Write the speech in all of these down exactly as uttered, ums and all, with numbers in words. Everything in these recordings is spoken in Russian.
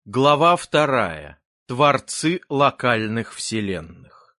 Глава вторая. Творцы локальных вселенных.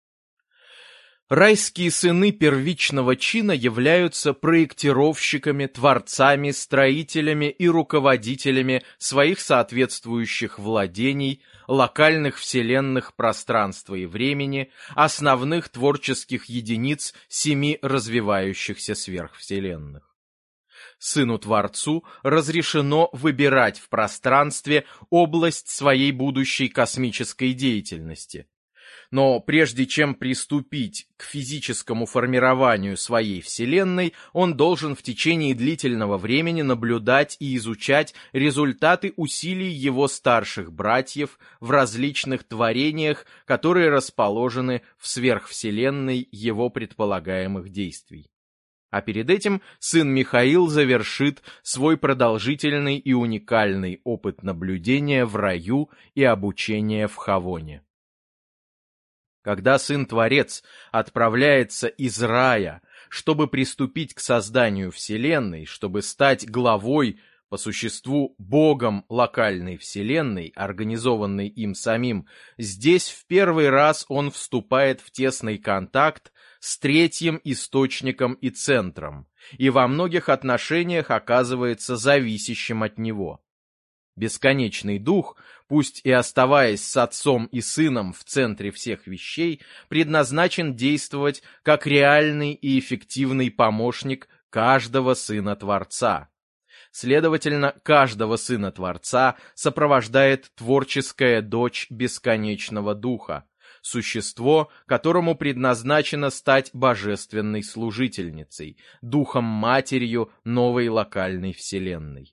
Райские сыны первичного чина являются проектировщиками, творцами, строителями и руководителями своих соответствующих владений, локальных вселенных пространства и времени, основных творческих единиц семи развивающихся сверхвселенных. Сыну-творцу разрешено выбирать в пространстве область своей будущей космической деятельности. Но прежде чем приступить к физическому формированию своей Вселенной, он должен в течение длительного времени наблюдать и изучать результаты усилий его старших братьев в различных творениях, которые расположены в сверхвселенной его предполагаемых действий. А перед этим сын Михаил завершит свой продолжительный и уникальный опыт наблюдения в раю и обучения в Хавоне. Когда сын-творец отправляется из рая, чтобы приступить к созданию Вселенной, чтобы стать главой, по существу богом локальной Вселенной, организованной им самим, здесь в первый раз он вступает в тесный контакт с третьим источником и центром, и во многих отношениях оказывается зависящим от него. Бесконечный дух, пусть и оставаясь с отцом и сыном в центре всех вещей, предназначен действовать как реальный и эффективный помощник каждого сына Творца. Следовательно, каждого сына Творца сопровождает творческая дочь бесконечного духа, существо, которому предназначено стать божественной служительницей, духом-матерью новой локальной вселенной.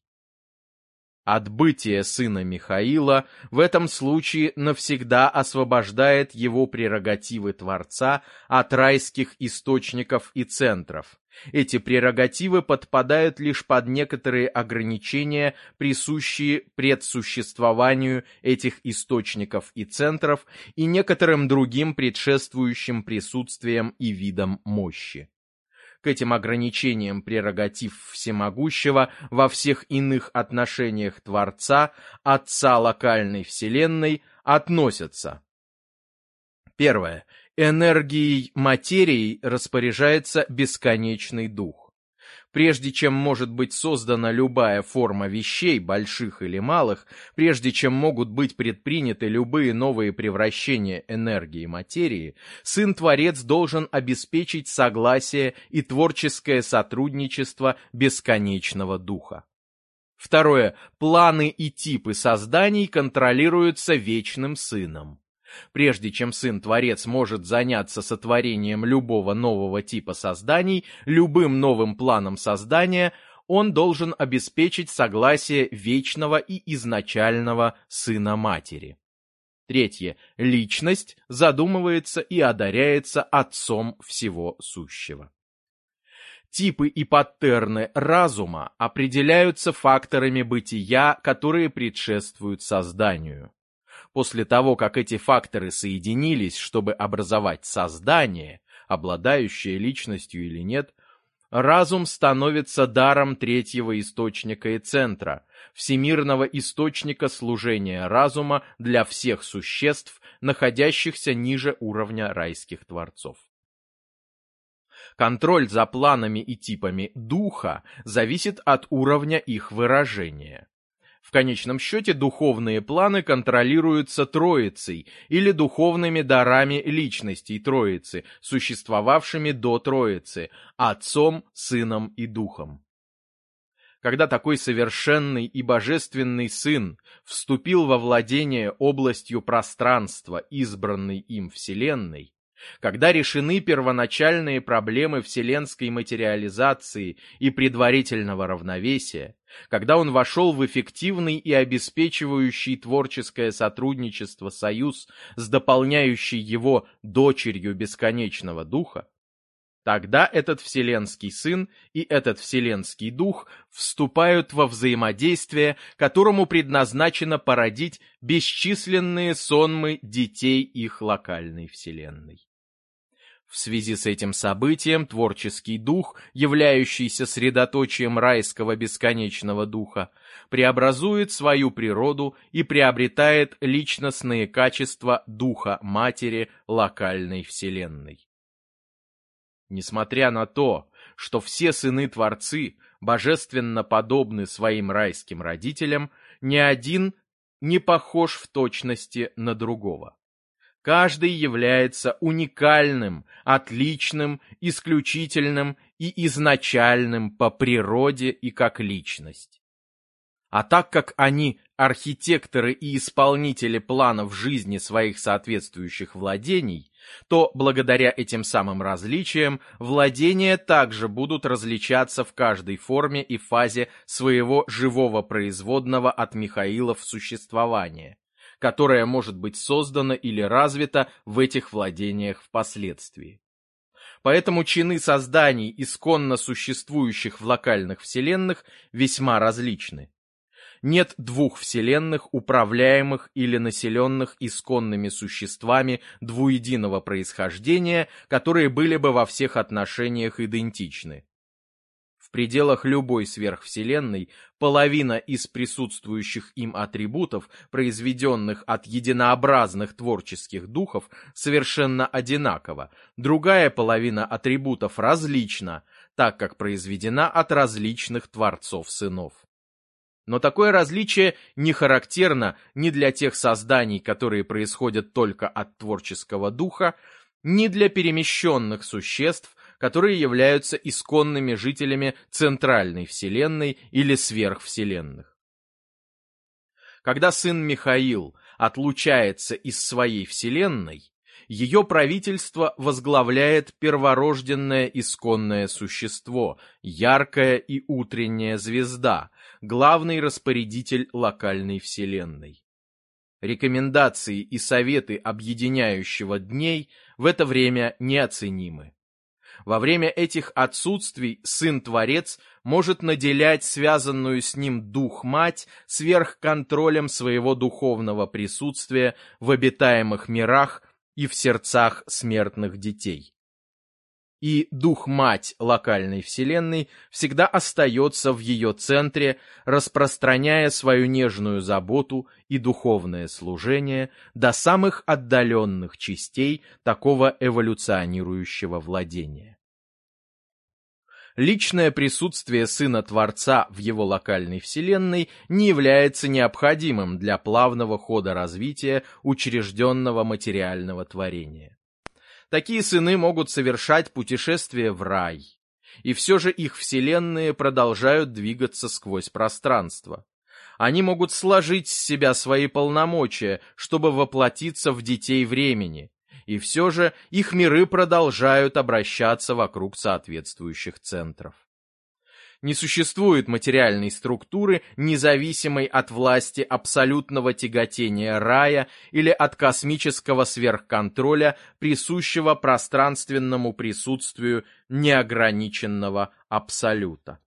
Отбытие сына Михаила в этом случае навсегда освобождает его прерогативы Творца от райских источников и центров. Эти прерогативы подпадают лишь под некоторые ограничения, присущие предсуществованию этих источников и центров и некоторым другим предшествующим присутствиям и видам мощи. К этим ограничениям прерогатив всемогущего во всех иных отношениях Творца, Отца локальной Вселенной, относятся. Первое. Энергией материи распоряжается бесконечный дух. Прежде чем может быть создана любая форма вещей, больших или малых, прежде чем могут быть предприняты любые новые превращения энергии материи, сын-творец должен обеспечить согласие и творческое сотрудничество бесконечного духа. Второе. Планы и типы созданий контролируются вечным сыном. Прежде чем сын-творец может заняться сотворением любого нового типа созданий, любым новым планом создания, он должен обеспечить согласие вечного и изначального сына-матери. Третье. Личность задумывается и одаряется отцом всего сущего. Типы и паттерны разума определяются факторами бытия, которые предшествуют созданию. После того, как эти факторы соединились, чтобы образовать создание, обладающее личностью или нет, разум становится даром третьего источника и центра, всемирного источника служения разума для всех существ, находящихся ниже уровня райских творцов. Контроль за планами и типами духа зависит от уровня их выражения. В конечном счете духовные планы контролируются Троицей или духовными дарами личностей Троицы, существовавшими до Троицы, Отцом, Сыном и Духом. Когда такой совершенный и божественный Сын вступил во владение областью пространства, избранной им Вселенной, когда решены первоначальные проблемы вселенской материализации и предварительного равновесия, когда он вошел в эффективный и обеспечивающий творческое сотрудничество союз с дополняющей его дочерью бесконечного духа, тогда этот вселенский сын и этот вселенский дух вступают во взаимодействие, которому предназначено породить бесчисленные сонмы детей их локальной вселенной. В связи с этим событием творческий дух, являющийся средоточием райского бесконечного духа, преобразует свою природу и приобретает личностные качества духа матери локальной вселенной. Несмотря на то, что все сыны-творцы божественно подобны своим райским родителям, ни один не похож в точности на другого. Каждый является уникальным, отличным, исключительным и изначальным по природе и как личность. А так как они архитекторы и исполнители планов жизни своих соответствующих владений, то благодаря этим самым различиям владения также будут различаться в каждой форме и фазе своего живого производного от Михаилов существования, которое может быть создано или развито в этих владениях впоследствии. Поэтому чины созданий, исконно существующих в локальных вселенных, весьма различны. Нет двух вселенных, управляемых или населенных исконными существами двуединого происхождения, которые были бы во всех отношениях идентичны. В пределах любой сверхвселенной половина из присутствующих им атрибутов, произведенных от единообразных творческих духов, совершенно одинакова, другая половина атрибутов различна, так как произведена от различных творцов-сынов. Но такое различие не характерно ни для тех созданий, которые происходят только от творческого духа, ни для перемещенных существ, которые являются исконными жителями центральной вселенной или сверхвселенных. Когда сын Михаил отлучается из своей вселенной, ее правительство возглавляет перворожденное исконное существо, яркая и утренняя звезда, главный распорядитель локальной вселенной. Рекомендации и советы объединяющего дней в это время неоценимы. Во время этих отсутствий сын-творец может наделять связанную с ним дух-мать сверхконтролем своего духовного присутствия в обитаемых мирах и в сердцах смертных детей. И дух-мать локальной вселенной всегда остается в ее центре, распространяя свою нежную заботу и духовное служение до самых отдаленных частей такого эволюционирующего владения. Личное присутствие Сына-Творца в его локальной вселенной не является необходимым для плавного хода развития учрежденного материального творения. Такие сыны могут совершать путешествия в рай, и все же их вселенные продолжают двигаться сквозь пространство. Они могут сложить с себя свои полномочия, чтобы воплотиться в детей времени, и все же их миры продолжают обращаться вокруг соответствующих центров. Не существует материальной структуры, независимой от власти абсолютного тяготения рая или от космического сверхконтроля, присущего пространственному присутствию неограниченного абсолюта.